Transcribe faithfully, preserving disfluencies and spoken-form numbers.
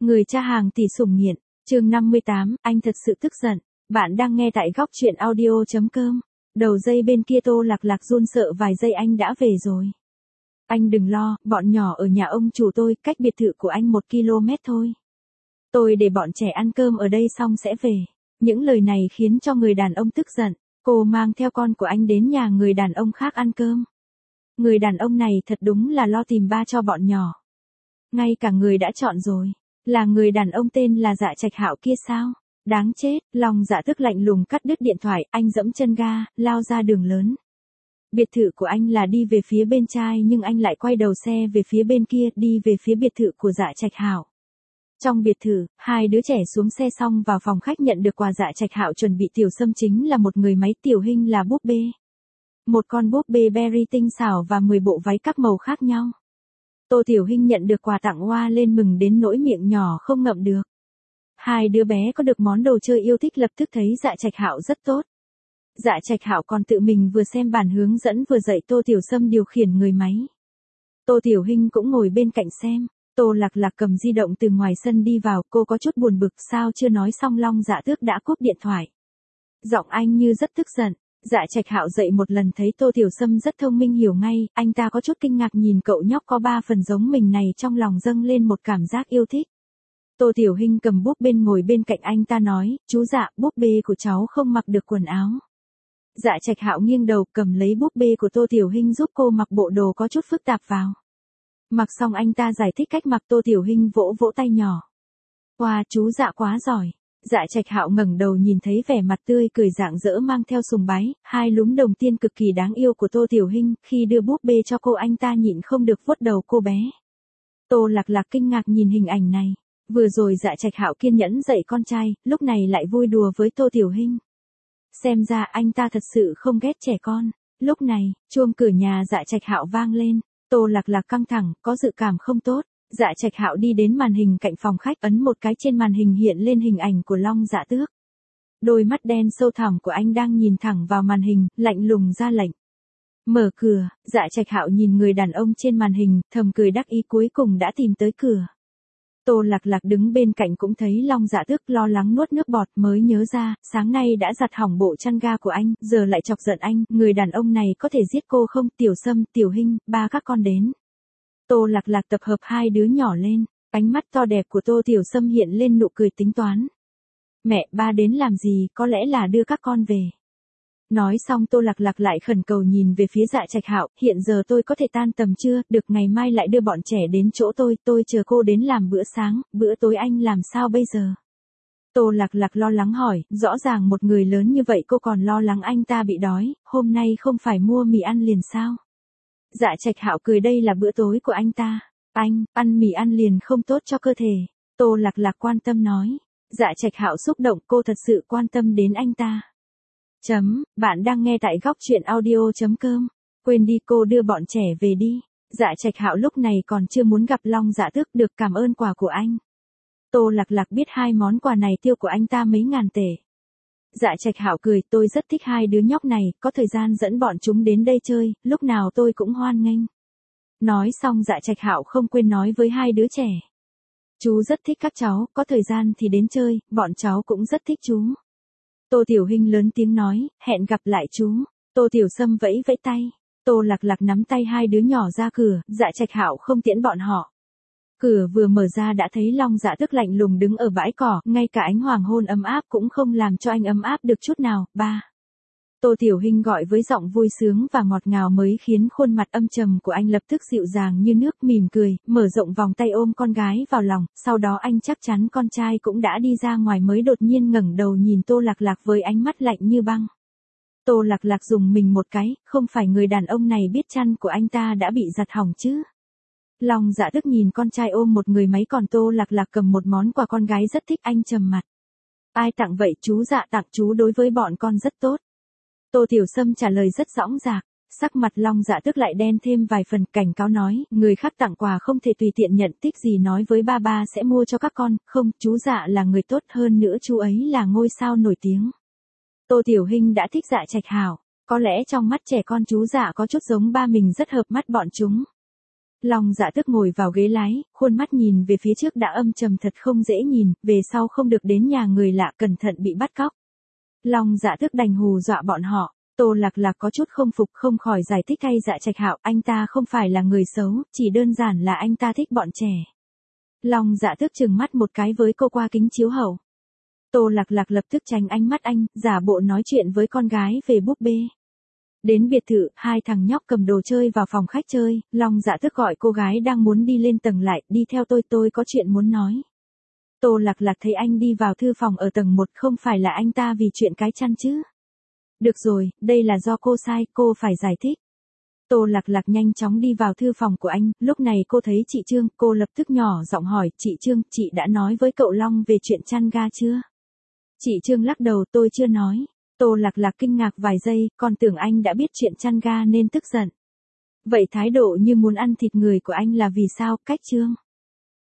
Người cha hàng tỷ sủng nghiện, chương năm mươi tám, anh thật sự tức giận. Bạn đang nghe tại góc chuyện audio.com. Đầu dây bên kia Tô Lạc Lạc run sợ vài giây anh đã về rồi. Anh đừng lo, bọn nhỏ ở nhà ông chủ tôi, cách biệt thự của anh một ki lô mét thôi. Tôi để bọn trẻ ăn cơm ở đây xong sẽ về. Những lời này khiến cho người đàn ông tức giận. Cô mang theo con của anh đến nhà người đàn ông khác ăn cơm. Người đàn ông này thật đúng là lo tìm ba cho bọn nhỏ. Ngay cả người đã chọn rồi. Là người đàn ông tên là Dạ Trạch Hạo kia sao? Đáng chết, Long Dạ tức lạnh lùng cắt đứt điện thoại, anh giẫm chân ga, lao ra đường lớn. Biệt thự của anh là đi về phía bên trai nhưng anh lại quay đầu xe về phía bên kia, đi về phía biệt thự của Dạ Trạch Hạo. Trong biệt thự, hai đứa trẻ xuống xe xong vào phòng khách nhận được quà. Dạ Trạch Hạo chuẩn bị Tiểu Sâm chính là một người máy, Tiểu Hinh là búp bê. Một con búp bê berry tinh xảo và mười bộ váy các màu khác nhau. Tô Tiểu Hinh nhận được quà tặng hoa lên mừng đến nỗi miệng nhỏ không ngậm được. Hai đứa bé có được món đồ chơi yêu thích lập tức thấy Dạ Trạch Hạo rất tốt. Dạ Trạch Hạo còn tự mình vừa xem bản hướng dẫn vừa dạy Tô Tiểu Sâm điều khiển người máy. Tô Tiểu Hinh cũng ngồi bên cạnh xem. Tô Lạc Lạc cầm di động từ ngoài sân đi vào, cô có chút buồn bực, sao chưa nói xong Long Dạ Tước đã cúp điện thoại. Giọng anh như rất tức giận. Dạ Trạch Hạo dậy một lần thấy Tô Tiểu Sâm rất thông minh hiểu ngay, anh ta có chút kinh ngạc nhìn cậu nhóc có ba phần giống mình này, trong lòng dâng lên một cảm giác yêu thích. Tô Tiểu Hinh cầm búp bên ngồi bên cạnh anh ta nói, chú Dạ, búp bê của cháu không mặc được quần áo. Dạ Trạch Hạo nghiêng đầu cầm lấy búp bê của Tô Tiểu Hinh giúp cô mặc bộ đồ có chút phức tạp vào. Mặc xong anh ta giải thích cách mặc. Tô Tiểu Hinh vỗ vỗ tay nhỏ. Wow, chú Dạ quá giỏi. Dạ Trạch Hạo ngẩng đầu nhìn thấy vẻ mặt tươi cười rạng rỡ mang theo sùng bái, hai lúm đồng tiền cực kỳ đáng yêu của Tô Tiểu Hinh, khi đưa búp bê cho cô anh ta nhịn không được vuốt đầu cô bé. Tô Lạc Lạc kinh ngạc nhìn hình ảnh này, vừa rồi Dạ Trạch Hạo kiên nhẫn dạy con trai, lúc này lại vui đùa với Tô Tiểu Hinh. Xem ra anh ta thật sự không ghét trẻ con. Lúc này, chuông cửa nhà Dạ Trạch Hạo vang lên, Tô Lạc Lạc căng thẳng, có dự cảm không tốt. Dạ Trạch Hạo đi đến màn hình cạnh phòng khách, ấn một cái trên màn hình hiện lên hình ảnh của Long Dạ Tước. Đôi mắt đen sâu thẳm của anh đang nhìn thẳng vào màn hình, lạnh lùng ra lệnh. Mở cửa. Dạ Trạch Hạo nhìn người đàn ông trên màn hình, thầm cười đắc ý cuối cùng đã tìm tới cửa. Tô Lạc Lạc đứng bên cạnh cũng thấy Long Dạ Tước lo lắng nuốt nước bọt, mới nhớ ra, sáng nay đã giặt hỏng bộ chăn ga của anh, giờ lại chọc giận anh, người đàn ông này có thể giết cô không? Tiểu Sâm, Tiểu Hinh, ba các con đến. Tô Lạc Lạc tập hợp hai đứa nhỏ lên, ánh mắt to đẹp của Tô Tiểu Sâm hiện lên nụ cười tính toán. Mẹ, ba đến làm gì, có lẽ là đưa các con về. Nói xong Tô Lạc Lạc lại khẩn cầu nhìn về phía Dạ Trạch Hạo, hiện giờ tôi có thể tan tầm chưa, được ngày mai lại đưa bọn trẻ đến chỗ tôi, tôi chờ cô đến làm bữa sáng, bữa tối anh làm sao bây giờ? Tô Lạc Lạc lo lắng hỏi, rõ ràng một người lớn như vậy cô còn lo lắng anh ta bị đói, hôm nay không phải mua mì ăn liền sao? Dạ Trạch Hạo cười, đây là bữa tối của anh ta. Anh, ăn mì ăn liền không tốt cho cơ thể. Tô Lạc Lạc quan tâm nói. Dạ Trạch Hạo xúc động, cô thật sự quan tâm đến anh ta. Chấm, bạn đang nghe tại góc chuyện audio.com. Quên đi, cô đưa bọn trẻ về đi. Dạ Trạch Hạo lúc này còn chưa muốn gặp Long Dạ Tước, được cảm ơn quà của anh. Tô Lạc Lạc biết hai món quà này tiêu của anh ta mấy ngàn tệ. Dạ Trạch Hạo cười, tôi rất thích hai đứa nhóc này, có thời gian dẫn bọn chúng đến đây chơi, lúc nào tôi cũng hoan nghênh. Nói xong Dạ Trạch Hạo không quên nói với hai đứa trẻ. Chú rất thích các cháu, có thời gian thì đến chơi, bọn cháu cũng rất thích chú. Tô Tiểu Hinh lớn tiếng nói, hẹn gặp lại chú. Tô Tiểu Sâm vẫy vẫy tay. Tô Lạc Lạc nắm tay hai đứa nhỏ ra cửa, Dạ Trạch Hạo không tiễn bọn họ. Cửa vừa mở ra đã thấy Long Dạ Tước lạnh lùng đứng ở bãi cỏ, ngay cả ánh hoàng hôn ấm áp cũng không làm cho anh ấm áp được chút nào. Ba. Tô Tiểu Hinh gọi với giọng vui sướng và ngọt ngào mới khiến khuôn mặt âm trầm của anh lập tức dịu dàng như nước, mỉm cười, mở rộng vòng tay ôm con gái vào lòng, sau đó anh chắc chắn con trai cũng đã đi ra ngoài mới đột nhiên ngẩng đầu nhìn Tô Lạc Lạc với ánh mắt lạnh như băng. Tô Lạc Lạc dùng mình một cái, không phải người đàn ông này biết chăn của anh ta đã bị giặt hỏng chứ? Long Dạ Tước nhìn con trai ôm một người máy, còn Tô Lạc Lạc cầm một món quà con gái rất thích, anh trầm mặt. Ai tặng vậy? Chú Dạ tặng, chú đối với bọn con rất tốt. Tô Tiểu Sâm trả lời rất dõng dạc, sắc mặt Long Dạ Tước lại đen thêm vài phần, cảnh cáo nói, người khác tặng quà không thể tùy tiện nhận, thích gì nói với ba ba sẽ mua cho các con, không, chú Dạ là người tốt, hơn nữa chú ấy là ngôi sao nổi tiếng. Tô Tiểu Hinh đã thích Dạ Trạch Hạo, có lẽ trong mắt trẻ con chú Dạ có chút giống ba mình, rất hợp mắt bọn chúng. Long Dạ Tước ngồi vào ghế lái, khuôn mắt nhìn về phía trước đã âm trầm thật không dễ nhìn, về sau không được đến nhà người lạ cẩn thận bị bắt cóc. Long Dạ Tước đành hù dọa bọn họ. Tô Lạc Lạc có chút không phục không khỏi giải thích thay Dạ Trạch Hạo, anh ta không phải là người xấu, chỉ đơn giản là anh ta thích bọn trẻ. Long Dạ Tước trừng mắt một cái với cô qua kính chiếu hậu. Tô Lạc Lạc lập tức tránh ánh mắt anh, giả bộ nói chuyện với con gái về búp bê. Đến biệt thự, hai thằng nhóc cầm đồ chơi vào phòng khách chơi, Long Dạ Tước gọi cô gái đang muốn đi lên tầng lại, đi theo tôi tôi có chuyện muốn nói. Tô Lạc Lạc thấy anh đi vào thư phòng ở tầng một, không phải là anh ta vì chuyện cái chăn chứ. Được rồi, đây là do cô sai, cô phải giải thích. Tô Lạc Lạc nhanh chóng đi vào thư phòng của anh, lúc này cô thấy chị Trương, cô lập tức nhỏ giọng hỏi, chị Trương, chị đã nói với cậu Long về chuyện chăn ga chưa? Chị Trương lắc đầu, tôi chưa nói. Tô Lạc Lạc kinh ngạc vài giây, còn tưởng anh đã biết chuyện chăn ga nên tức giận. Vậy thái độ như muốn ăn thịt người của anh là vì sao, cách Trương?